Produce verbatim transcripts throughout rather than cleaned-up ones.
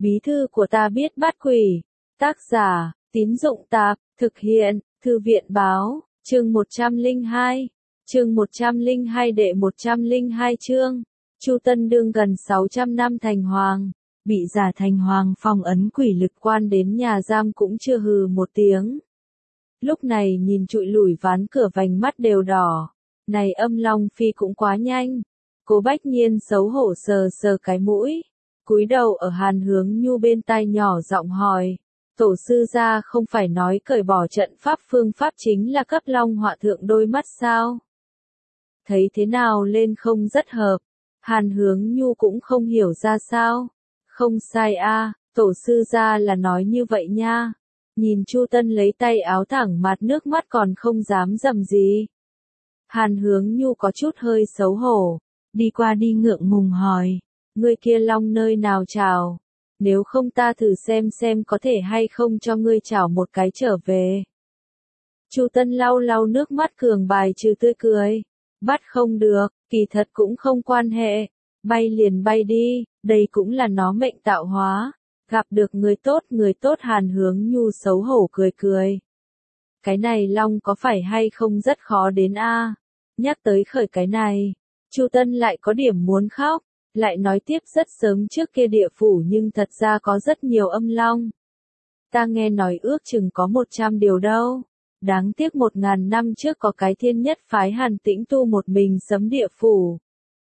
Bí thư của ta biết bắt quỷ. Tác giả, Tín Dụng Tạp, thực hiện, Thư viện Báo, chương một trăm lẻ hai, chương một trăm lẻ hai đệ một trăm lẻ hai chương. Chu Tân đương gần sáu trăm năm thành hoàng, bị giả thành hoàng phong ấn quỷ lực quan đến nhà giam cũng chưa hừ một tiếng. Lúc này nhìn trụi lủi ván cửa vành mắt đều đỏ, này Âm Long Phi cũng quá nhanh. Cố Bách Nhiên xấu hổ sờ sờ cái mũi, cúi đầu ở Hàn Hướng Nhu bên tai nhỏ giọng hỏi, tổ sư gia không phải nói cởi bỏ trận pháp phương pháp chính là cấp long họa thượng đôi mắt sao? Thấy thế nào lên không rất hợp, Hàn Hướng Nhu cũng không hiểu ra sao. Không sai a, tổ sư gia là nói như vậy nha. Nhìn Chu Tân lấy tay áo thẳng mặt nước mắt còn không dám dầm gì. Hàn Hướng Nhu có chút hơi xấu hổ, đi qua đi ngượng ngùng hỏi, ngươi kia long nơi nào chào? Nếu không ta thử xem xem có thể hay không cho ngươi chào một cái trở về. Chu Tân lau lau nước mắt cường bài trừ tươi cười, bắt không được, kỳ thật cũng không quan hệ, bay liền bay đi, đây cũng là nó mệnh tạo hóa. Gặp được người tốt người tốt Hàn Hướng Nhu xấu hổ cười cười. Cái này long có phải hay không rất khó đến a? Nhắc tới khởi cái này, Chu Tân lại có điểm muốn khóc, lại nói tiếp rất sớm trước kia địa phủ nhưng thật ra có rất nhiều âm long. Ta nghe nói ước chừng có một trăm điều đâu. Đáng tiếc một ngàn năm trước có cái thiên nhất phái Hàn Tĩnh Tu một mình sấm địa phủ.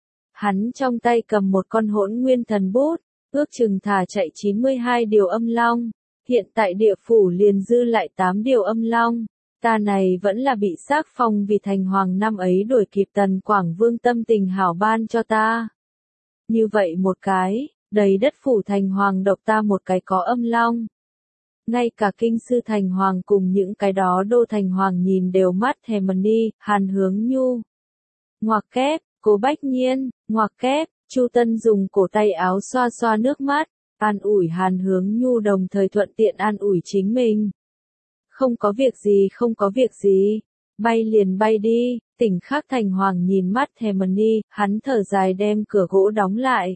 Hắn trong tay cầm một con hỗn nguyên thần bút, ước chừng thả chạy chín mươi hai điều âm long, hiện tại địa phủ liền dư lại tám điều âm long, ta này vẫn là bị xác phong vì thành hoàng năm ấy đuổi kịp Tần Quảng Vương tâm tình hảo ban cho ta. Như vậy một cái, đầy đất phủ thành hoàng độc ta một cái có âm long. Ngay cả kinh sư thành hoàng cùng những cái đó đô thành hoàng nhìn đều mắt thèm đi, Hàn Hướng Nhu. Ngoặc kép, Cố Bách Nhiên, ngoặc kép. Chu Tân dùng cổ tay áo xoa xoa nước mắt, an ủi Hàn Hướng Nhu đồng thời thuận tiện an ủi chính mình. Không có việc gì không có việc gì, bay liền bay đi. Tỉnh khác thành hoàng nhìn mắt thèm đi, hắn thở dài đem cửa gỗ đóng lại.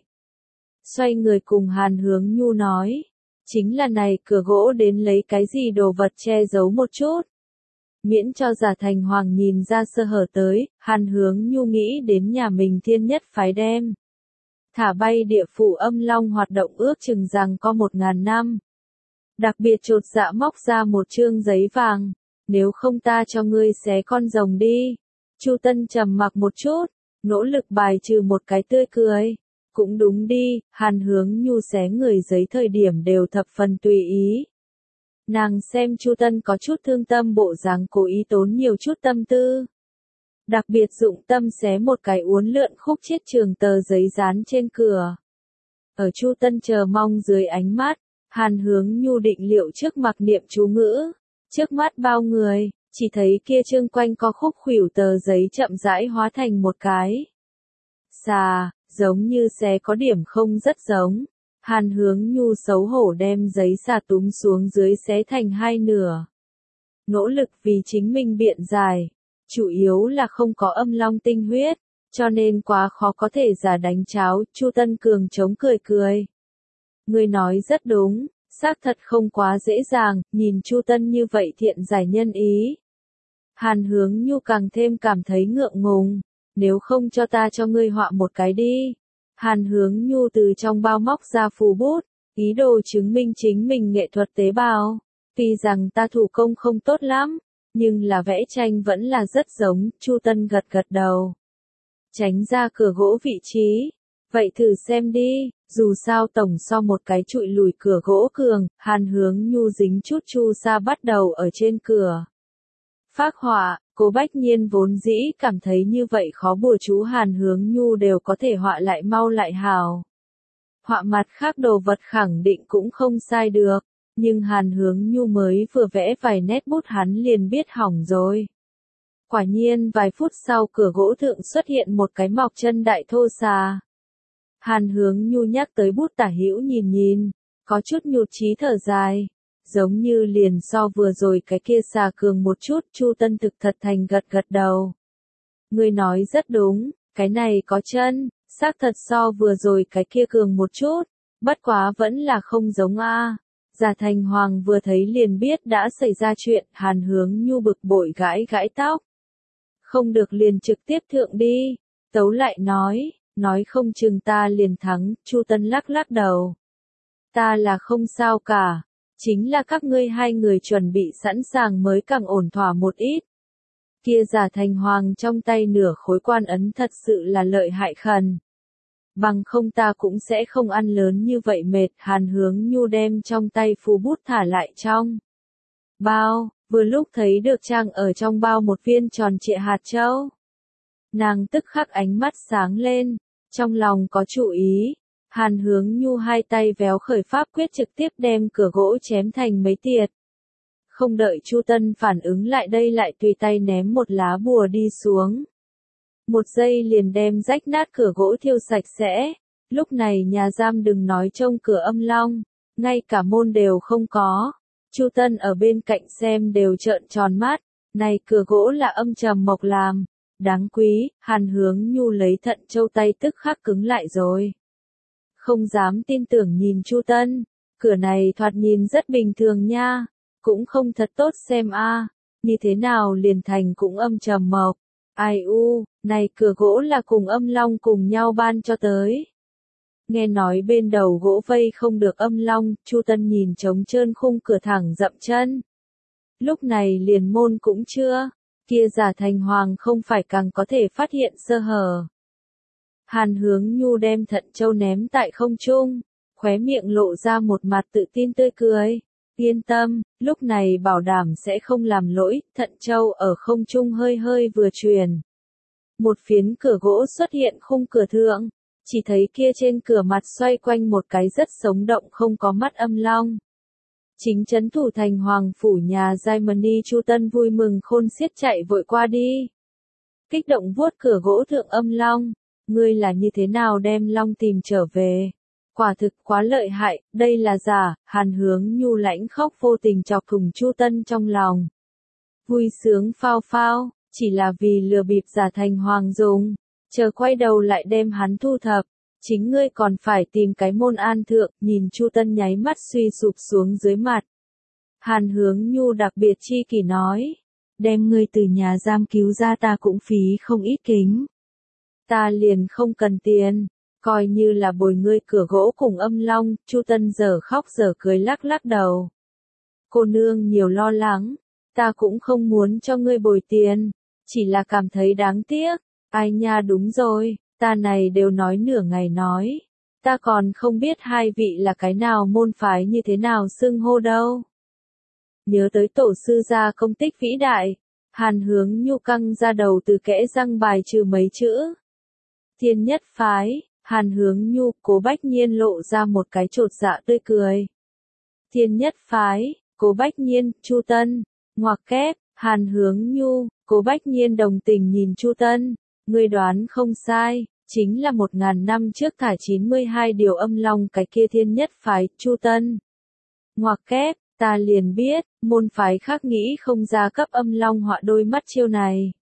Xoay người cùng Hàn Hướng Nhu nói, chính là này cửa gỗ đến lấy cái gì đồ vật che giấu một chút. Miễn cho giả thành hoàng nhìn ra sơ hở tới, Hàn Hướng Nhu nghĩ đến nhà mình thiên nhất phái đem. Thả bay địa phủ âm long hoạt động ước chừng rằng có một ngàn năm. Đặc biệt chột dạ móc ra một chương giấy vàng, nếu không ta cho ngươi xé con rồng đi. Chu Tân trầm mặc một chút, nỗ lực bài trừ một cái tươi cười. Cũng đúng đi, Hàn Hướng Nhu xé người giấy thời điểm đều thập phần tùy ý. Nàng xem Chu Tân có chút thương tâm bộ dáng cố ý tốn nhiều chút tâm tư. Đặc biệt dụng tâm xé một cái uốn lượn khúc chiết trường tờ giấy dán trên cửa. Ở Chu Tân chờ mong dưới ánh mắt, Hàn Hướng Nhu định liệu trước mặc niệm chú ngữ. Trước mắt bao người, chỉ thấy kia trương quanh co khúc khuỷu tờ giấy chậm rãi hóa thành một cái xà, giống như xé có điểm không rất giống. Hàn Hướng Nhu xấu hổ đem giấy xà túm xuống dưới xé thành hai nửa. Nỗ lực vì chính mình biện giải. Chủ yếu là không có âm long tinh huyết, cho nên quá khó có thể giả đánh cháo. Chu Tân Cường chống cười cười. Ngươi nói rất đúng, xác thật không quá dễ dàng, nhìn Chu Tân như vậy thiện giải nhân ý. Hàn Hướng Nhu càng thêm cảm thấy ngượng ngùng, nếu không cho ta cho ngươi họa một cái đi. Hàn Hướng Nhu từ trong bao móc ra phù bút, ý đồ chứng minh chính mình nghệ thuật tế bào. Tuy rằng ta thủ công không tốt lắm, nhưng là vẽ tranh vẫn là rất giống. Chu Tân gật gật đầu, tránh ra cửa gỗ vị trí. Vậy thử xem đi, dù sao tổng so một cái trụi lùi cửa gỗ cường. Hàn Hướng Nhu dính chút chu sa bắt đầu ở trên cửa phác họa. Cố Bách Nhiên vốn dĩ cảm thấy như vậy khó bùa chú Hàn Hướng Nhu đều có thể họa lại mau lại hào. Họa mặt khác đồ vật khẳng định cũng không sai được, nhưng Hàn Hướng Nhu mới vừa vẽ vài nét bút hắn liền biết hỏng rồi. Quả nhiên vài phút sau cửa gỗ thượng xuất hiện một cái mọc chân đại thô xà. Hàn Hướng Nhu nhắc tới bút tả hữu nhìn nhìn, có chút nhụt chí thở dài. Giống như liền so vừa rồi cái kia xà cường một chút. Chu Tân thực thật thành gật gật đầu. Ngươi nói rất đúng, cái này có chân, xác thật so vừa rồi cái kia cường một chút. Bất quá vẫn là không giống a. Già Thành Hoàng vừa thấy liền biết đã xảy ra chuyện, Hàn Hướng Nhu bực bội gãi gãi tóc. Không được liền trực tiếp thượng đi. Tấu lại nói, nói không chừng ta liền thắng, Chu Tân lắc lắc đầu. Ta là không sao cả, chính là các ngươi hai người chuẩn bị sẵn sàng mới càng ổn thỏa một ít. Kia Già Thành Hoàng trong tay nửa khối quan ấn thật sự là lợi hại khẩn. Bằng không ta cũng sẽ không ăn lớn như vậy mệt. Hàn Hướng Nhu đem trong tay phù bút thả lại trong bao, vừa lúc thấy được trang ở trong bao một viên tròn trịa hạt châu. Nàng tức khắc ánh mắt sáng lên, trong lòng có chủ ý. Hàn Hướng Nhu hai tay véo khởi pháp quyết trực tiếp đem cửa gỗ chém thành mấy tiệt. Không đợi Chu Tân phản ứng lại đây lại tùy tay ném một lá bùa đi xuống. Một giây liền đem rách nát cửa gỗ thiêu sạch sẽ. Lúc này nhà giam đừng nói trông cửa âm long, ngay cả môn đều không có. Chu Tân ở bên cạnh xem đều trợn tròn mắt, này cửa gỗ là âm trầm mộc làm, đáng quý. Hàn Hướng Nhu lấy thận châu tay tức khắc cứng lại rồi. Không dám tin tưởng nhìn Chu Tân, cửa này thoạt nhìn rất bình thường nha, cũng không thật tốt xem a, như thế nào liền thành cũng âm trầm mộc. Ai u, này cửa gỗ là cùng âm long cùng nhau ban cho tới. Nghe nói bên đầu gỗ vây không được âm long, Chu Tân nhìn trống trơn khung cửa thẳng dậm chân. Lúc này liền môn cũng chưa, kia Già Thành Hoàng không phải càng có thể phát hiện sơ hở. Hàn Hướng Nhu đem thận châu ném tại không trung, khóe miệng lộ ra một mặt tự tin tươi cười. Yên tâm, lúc này bảo đảm sẽ không làm lỗi. Thận châu ở không trung hơi hơi vừa truyền. Một phiến cửa gỗ xuất hiện khung cửa thượng, chỉ thấy kia trên cửa mặt xoay quanh một cái rất sống động không có mắt âm long. Chính trấn thủ thành hoàng phủ nhà Giai Mani. Chu Tân vui mừng khôn xiết chạy vội qua đi. Kích động vuốt cửa gỗ thượng âm long, ngươi là như thế nào đem long tìm trở về? Quả thực quá lợi hại, đây là giả. Hàn Hướng Nhu lãnh khóc vô tình chọc thủng Chu Tân trong lòng. Vui sướng phao phao, chỉ là vì lừa bịp Già Thành Hoàng dùng, chờ quay đầu lại đem hắn thu thập, chính ngươi còn phải tìm cái môn an thượng. Nhìn Chu Tân nháy mắt suy sụp xuống dưới mặt. Hàn Hướng Nhu đặc biệt chi kỷ nói, đem ngươi từ nhà giam cứu ra ta cũng phí không ít kính. Ta liền không cần tiền, coi như là bồi ngươi cửa gỗ cùng âm long. Chu Tân giờ khóc giờ cười lắc lắc đầu. Cô nương nhiều lo lắng, ta cũng không muốn cho ngươi bồi tiền, chỉ là cảm thấy đáng tiếc. Ai nha, đúng rồi, ta này đều nói nửa ngày nói, ta còn không biết hai vị là cái nào môn phái như thế nào xưng hô đâu. Nhớ tới tổ sư gia công tích vĩ đại, Hàn Hướng Nhu căng ra đầu từ kẽ răng bài trừ mấy chữ. Thiên Nhất phái. Hàn Hướng Nhu, Cố Bách Nhiên lộ ra một cái chột dạ tươi cười. Thiên Nhất phái, Cố Bách Nhiên, Chu Tân, ngoặc kép. Hàn Hướng Nhu, Cố Bách Nhiên đồng tình nhìn Chu Tân, ngươi đoán không sai, chính là một ngàn năm trước thải chín mươi hai điều âm long cái kia Thiên Nhất phái. Chu Tân, ngoặc kép, ta liền biết, môn phái khác nghĩ không ra cấp âm long họa đôi mắt chiêu này.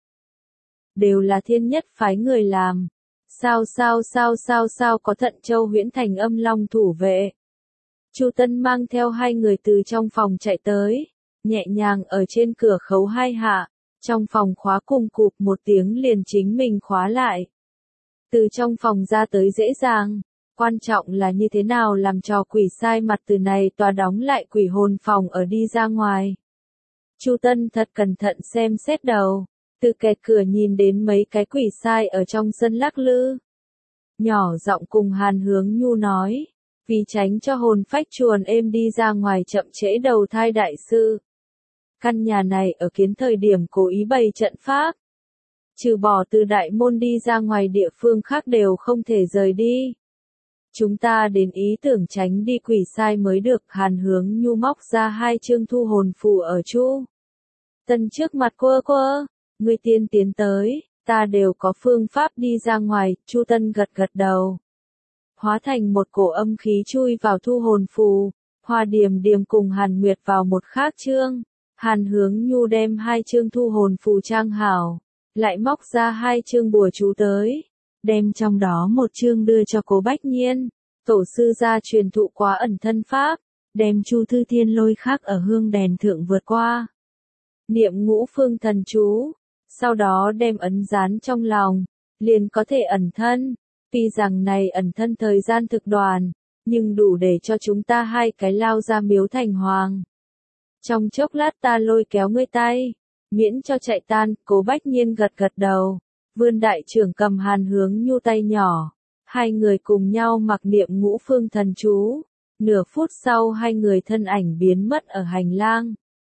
Đều là Thiên Nhất phái người làm. Sao sao sao sao sao có thận châu huyễn thành âm long thủ vệ. Chu Tân mang theo hai người từ trong phòng chạy tới, nhẹ nhàng ở trên cửa khấu hai hạ, trong phòng khóa cùng cụp một tiếng liền chính mình khóa lại. Từ trong phòng ra tới dễ dàng, quan trọng là như thế nào làm trò quỷ sai mặt từ này tòa đóng lại quỷ hồn phòng ở đi ra ngoài. Chu Tân thật cẩn thận xem xét đầu. Từ kẹt cửa nhìn đến mấy cái quỷ sai ở trong sân lắc lư. Nhỏ giọng cùng Hàn Hướng Nhu nói, vì tránh cho hồn phách chuồn êm đi ra ngoài chậm trễ đầu thai đại sư. Căn nhà này ở kiến thời điểm cố ý bày trận pháp. Trừ bỏ từ đại môn đi ra ngoài địa phương khác đều không thể rời đi. Chúng ta đến ý tưởng tránh đi quỷ sai mới được. Hàn Hướng Nhu móc ra hai chương thu hồn phù ở Chu Tân trước mặt quơ quơ. Ngươi tiên tiến tới, ta đều có phương pháp đi ra ngoài. Chu Tân gật gật đầu. Hóa thành một cổ âm khí chui vào thu hồn phù. Hoa Điềm Điềm cùng Hàn Nguyệt vào một khác chương. Hàn Hướng Nhu đem hai chương thu hồn phù trang hảo, lại móc ra hai chương bùa chú tới, đem trong đó một chương đưa cho Cố Bách Nhiên, Tổ sư gia truyền thụ quá ẩn thân pháp, đem Chu Thư Thiên lôi khắc ở hương đèn thượng vượt qua. Niệm ngũ phương thần chú, sau đó đem ấn dán trong lòng, liền có thể ẩn thân. Tuy rằng này ẩn thân thời gian thực đoàn, nhưng đủ để cho chúng ta hai cái lao ra miếu thành hoàng. Trong chốc lát ta lôi kéo ngươi tay, miễn cho chạy tan. Cố Bách Nhiên gật gật đầu, vươn đại trưởng cầm Hàn Hướng Nhu tay nhỏ, hai người cùng nhau mặc niệm ngũ phương thần chú. Nửa phút sau hai người thân ảnh biến mất ở hành lang.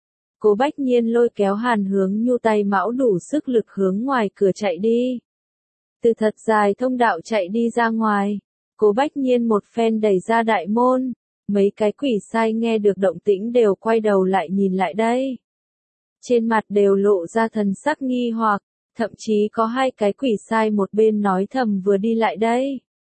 Cố Bách Nhiên lôi kéo Hàn Hướng Nhu tay mão đủ sức lực hướng ngoài cửa chạy đi. Từ thật dài thông đạo chạy đi ra ngoài, Cố Bách Nhiên một phen đẩy ra đại môn, mấy cái quỷ sai nghe được động tĩnh đều quay đầu lại nhìn lại đây. Trên mặt đều lộ ra thần sắc nghi hoặc, thậm chí có hai cái quỷ sai một bên nói thầm vừa đi lại đây.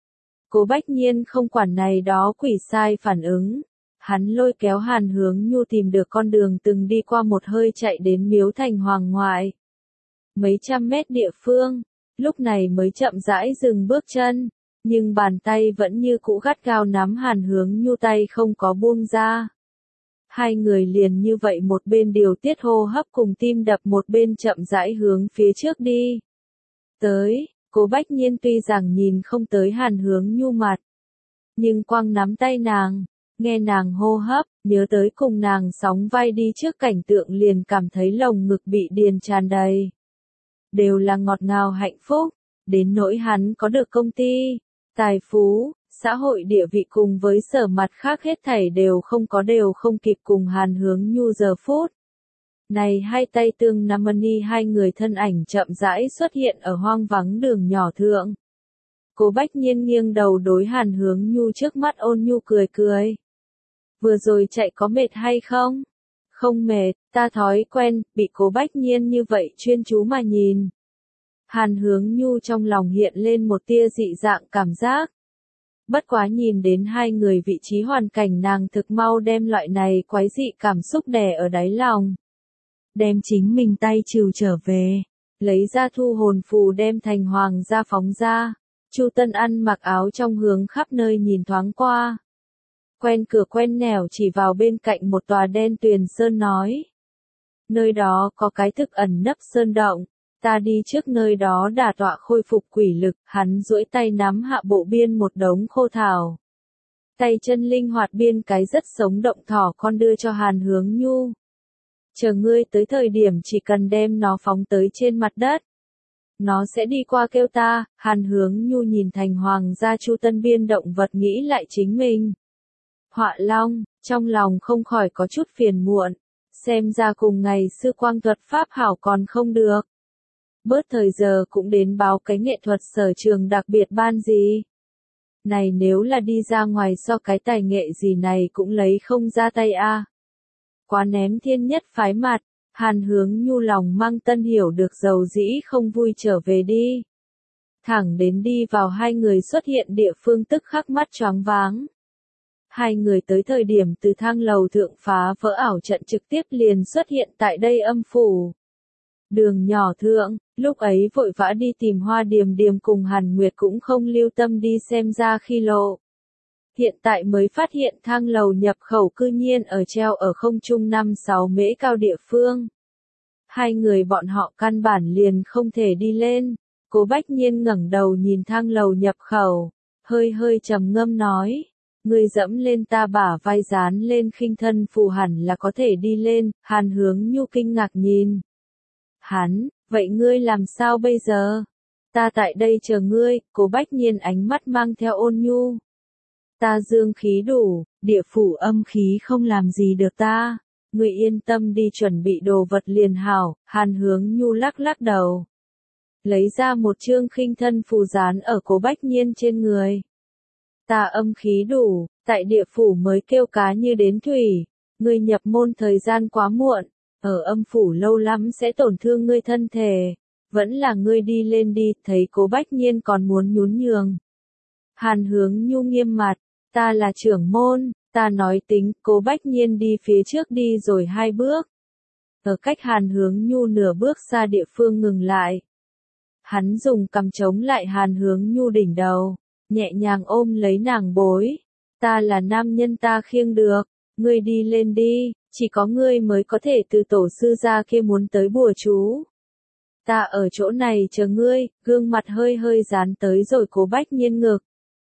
Cố Bách Nhiên không quản này đó quỷ sai phản ứng, hắn lôi kéo Hàn Hướng Nhu tìm được con đường từng đi qua một hơi chạy đến miếu thành hoàng ngoại. Mấy trăm mét địa phương, lúc này mới chậm rãi dừng bước chân, nhưng bàn tay vẫn như cũ gắt gao nắm Hàn Hướng Nhu tay không có buông ra. Hai người liền như vậy một bên điều tiết hô hấp cùng tim đập một bên chậm rãi hướng phía trước đi. Tới, Cố Bách Nhiên tuy rằng nhìn không tới Hàn Hướng Nhu mặt, nhưng quăng nắm tay nàng, nghe nàng hô hấp, nhớ tới cùng nàng sóng vai đi trước cảnh tượng liền cảm thấy lồng ngực bị điền tràn đầy. Đều là ngọt ngào hạnh phúc, đến nỗi hắn có được công ty, tài phú, xã hội địa vị cùng với sở mặt khác hết thảy đều không có đều không kịp cùng Hàn Hướng Nhu giờ phút. Này hai tay tương nắm ni hai người thân ảnh chậm rãi xuất hiện ở hoang vắng đường nhỏ thượng. Cố Bách Nhiên nghiêng đầu đối Hàn Hướng Nhu trước mắt ôn nhu cười cười. Vừa rồi chạy có mệt hay không? Không mệt, ta thói quen, bị Cố Bách Nhiên như vậy chuyên chú mà nhìn. Hàn Hướng Nhu trong lòng hiện lên một tia dị dạng cảm giác. Bất quá nhìn đến hai người vị trí hoàn cảnh nàng thực mau đem loại này quái dị cảm xúc đè ở đáy lòng. Đem chính mình tay trừ trở về, lấy ra thu hồn phù đem thành hoàng ra phóng ra. Chu Tân ăn mặc áo trong hướng khắp nơi nhìn thoáng qua. Quen cửa quen nẻo chỉ vào bên cạnh một tòa đen tuyền sơn nói. Nơi đó có cái thực ẩn nấp sơn động, ta đi trước nơi đó đả tọa khôi phục quỷ lực, hắn duỗi tay nắm hạ bộ biên một đống khô thảo. Tay chân linh hoạt biên cái rất sống động thỏ con đưa cho Hàn Hướng Nhu. Chờ ngươi tới thời điểm chỉ cần đem nó phóng tới trên mặt đất. Nó sẽ đi qua kêu ta. Hàn Hướng Nhu nhìn thành hoàng gia Chu Tân biên động vật nghĩ lại chính mình. Họa Long, trong lòng không khỏi có chút phiền muộn, xem ra cùng ngày sư quang thuật pháp hảo còn không được. Bớt thời giờ cũng đến báo cái nghệ thuật sở trường đặc biệt ban gì. Này nếu là đi ra ngoài so cái tài nghệ gì này cũng lấy không ra tay a. À. Quá ném thiên nhất phái mặt, Hàn Hướng Nhu lòng mang tân hiểu được dầu dĩ không vui trở về đi. Thẳng đến đi vào hai người xuất hiện địa phương tức khắc mắt choáng váng. Hai người tới thời điểm từ thang lầu thượng phá vỡ ảo trận trực tiếp liền xuất hiện tại đây âm phủ. Đường nhỏ thượng, lúc ấy vội vã đi tìm Hoa Điềm Điềm cùng Hàn Nguyệt cũng không lưu tâm đi xem ra khi lộ. Hiện tại mới phát hiện thang lầu nhập khẩu cư nhiên ở treo ở không trung năm sáu mễ cao địa phương. Hai người bọn họ căn bản liền không thể đi lên. Cố Bách Nhiên ngẩng đầu nhìn thang lầu nhập khẩu, hơi hơi trầm ngâm nói. Người dẫm lên ta bả vai dán lên khinh thân phù hẳn là có thể đi lên. Hàn Hướng Nhu kinh ngạc nhìn. Hắn, vậy ngươi làm sao bây giờ? Ta tại đây chờ ngươi. Cố Bách Nhiên ánh mắt mang theo ôn nhu. Ta dương khí đủ, địa phủ âm khí không làm gì được ta. Ngươi yên tâm đi chuẩn bị đồ vật liền hảo. Hàn Hướng Nhu lắc lắc đầu. Lấy ra một chương khinh thân phù dán ở Cố Bách Nhiên trên người. Ta âm khí đủ, tại địa phủ mới kêu cá như đến thủy. Ngươi nhập môn thời gian quá muộn, ở âm phủ lâu lắm sẽ tổn thương ngươi thân thể. Vẫn là ngươi đi lên đi, thấy Cố Bách Nhiên còn muốn nhún nhường. Hàn Hướng Nhu nghiêm mặt, ta là trưởng môn, ta nói tính. Cố Bách Nhiên đi phía trước đi rồi hai bước. Ở cách Hàn Hướng Nhu nửa bước xa địa phương ngừng lại. Hắn dùng cằm chống lại Hàn Hướng Nhu đỉnh đầu. nhẹ nhàng ôm lấy nàng bối. Ta là nam nhân ta khiêng được, ngươi đi lên đi, chỉ có ngươi mới có thể từ tổ sư gia kia muốn tới bùa chú. Ta ở chỗ này chờ ngươi, gương mặt hơi hơi dán tới rồi Cố Bách Nhiên ngực.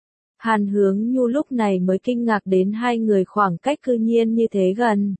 Hàn Hướng Nhu lúc này mới kinh ngạc đến hai người khoảng cách cư nhiên như thế gần.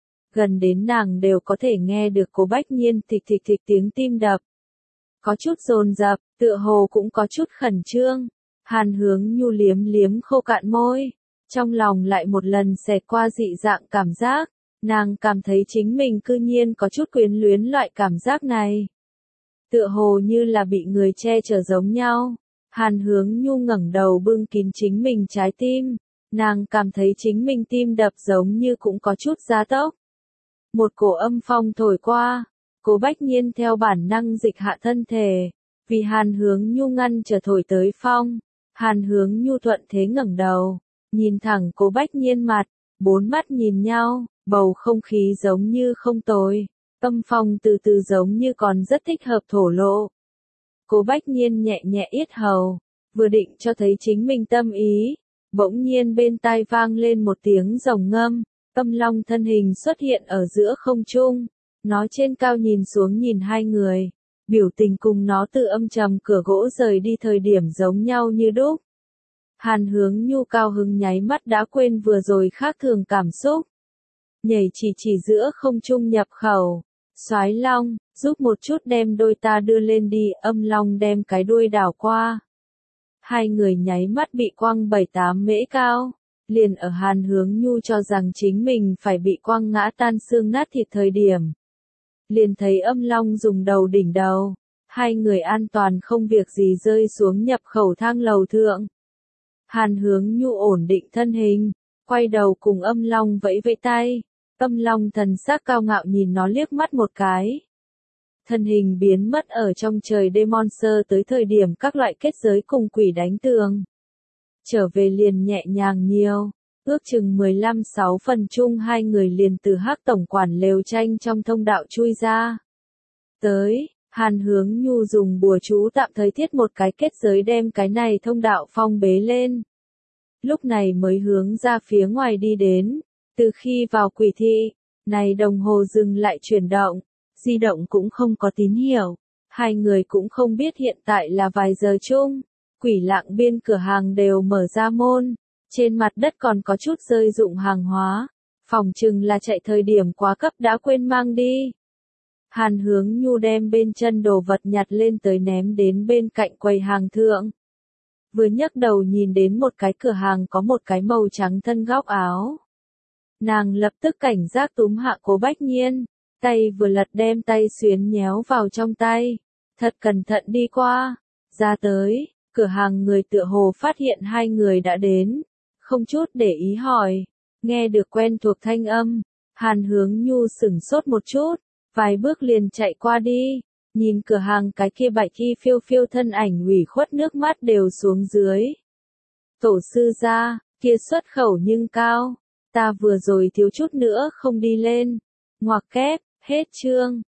Gần đến nàng đều có thể nghe được Cố Bách Nhiên thịch thịch thịch tiếng tim đập. Có chút dồn dập, tựa hồ cũng có chút khẩn trương. Hàn Hướng Nhu liếm liếm khô cạn môi, trong lòng lại một lần xẹt qua dị dạng cảm giác, nàng cảm thấy chính mình cư nhiên có chút quyến luyến loại cảm giác này. Tựa hồ như là bị người che chở giống nhau. Hàn Hướng Nhu ngẩng đầu bưng kín chính mình trái tim, nàng cảm thấy chính mình tim đập giống như cũng có chút gia tốc. Một cổ âm phong thổi qua, Cố Bách Nhiên theo bản năng dịch hạ thân thể, vì Hàn Hướng Nhu ngăn trở thổi tới phong. Hàn Hướng Nhu thuận thế ngẩng đầu, nhìn thẳng Cố Bách Nhiên mặt, bốn mắt nhìn nhau, bầu không khí giống như không tồi, âm phong từ từ giống như còn rất thích hợp thổ lộ. Cố Bách Nhiên nhẹ nhẹ yết hầu, vừa định cho thấy chính mình tâm ý, bỗng nhiên bên tai vang lên một tiếng rồng ngâm, âm long thân hình xuất hiện ở giữa không trung, nó trên cao nhìn xuống nhìn hai người, biểu tình cùng nó từ âm trầm cửa gỗ rời đi thời điểm giống nhau như đúc. Hàn Hướng Nhu cao hứng nháy mắt đã quên vừa rồi khác thường cảm xúc. Nhảy chỉ chỉ giữa không trung nhập khẩu, soái long, giúp một chút đem đôi ta đưa lên đi, âm long đem cái đuôi đảo qua. Hai người nháy mắt bị quăng bảy tám mễ cao, liền ở Hàn Hướng Nhu cho rằng chính mình phải bị quăng ngã tan xương nát thịt thời điểm. Liền thấy âm long dùng đầu đỉnh đầu, hai người an toàn không việc gì rơi xuống nhập khẩu thang lầu thượng. Hàn Hướng Nhu ổn định thân hình, quay đầu cùng âm long vẫy vẫy tay, âm long thần sắc cao ngạo nhìn nó liếc mắt một cái. Thân hình biến mất ở trong trời đêm monster tới thời điểm các loại kết giới cùng quỷ đánh tường. Trở về liền nhẹ nhàng nhiều, ước chừng mười lăm sáu phần chung hai người liền từ Hắc tổng quản lều tranh trong thông đạo chui ra. Tới, Hàn Hướng Nhu dùng bùa chú tạm thời thiết một cái kết giới đem cái này thông đạo phong bế lên. Lúc này mới hướng ra phía ngoài đi đến, từ khi vào quỷ thị, này đồng hồ dừng lại chuyển động, di động cũng không có tín hiệu, hai người cũng không biết hiện tại là vài giờ chung, quỷ lạng biên cửa hàng đều mở ra môn, trên mặt đất còn có chút rơi dụng hàng hóa, phòng chừng là chạy thời điểm quá cấp đã quên mang đi. Hàn Hướng Nhu đem bên chân đồ vật nhặt lên tới ném đến bên cạnh quầy hàng thượng. Vừa nhấc đầu nhìn đến một cái cửa hàng có một cái màu trắng thân góc áo. Nàng lập tức cảnh giác túm hạ Cố Bách Nhiên, tay vừa lật đem tay xuyến nhéo vào trong tay, thật cẩn thận đi qua, ra tới, cửa hàng người tựa hồ phát hiện hai người đã đến, không chút để ý hỏi, nghe được quen thuộc thanh âm, Hàn Hướng Nhu sửng sốt một chút, vài bước liền chạy qua đi, nhìn cửa hàng cái kia bạch y phiêu phiêu thân ảnh ủy khuất nước mắt đều xuống dưới. Tổ sư gia, kia xuất khẩu nhưng cao, ta vừa rồi thiếu chút nữa không đi lên, ngoặc kép, hết chương.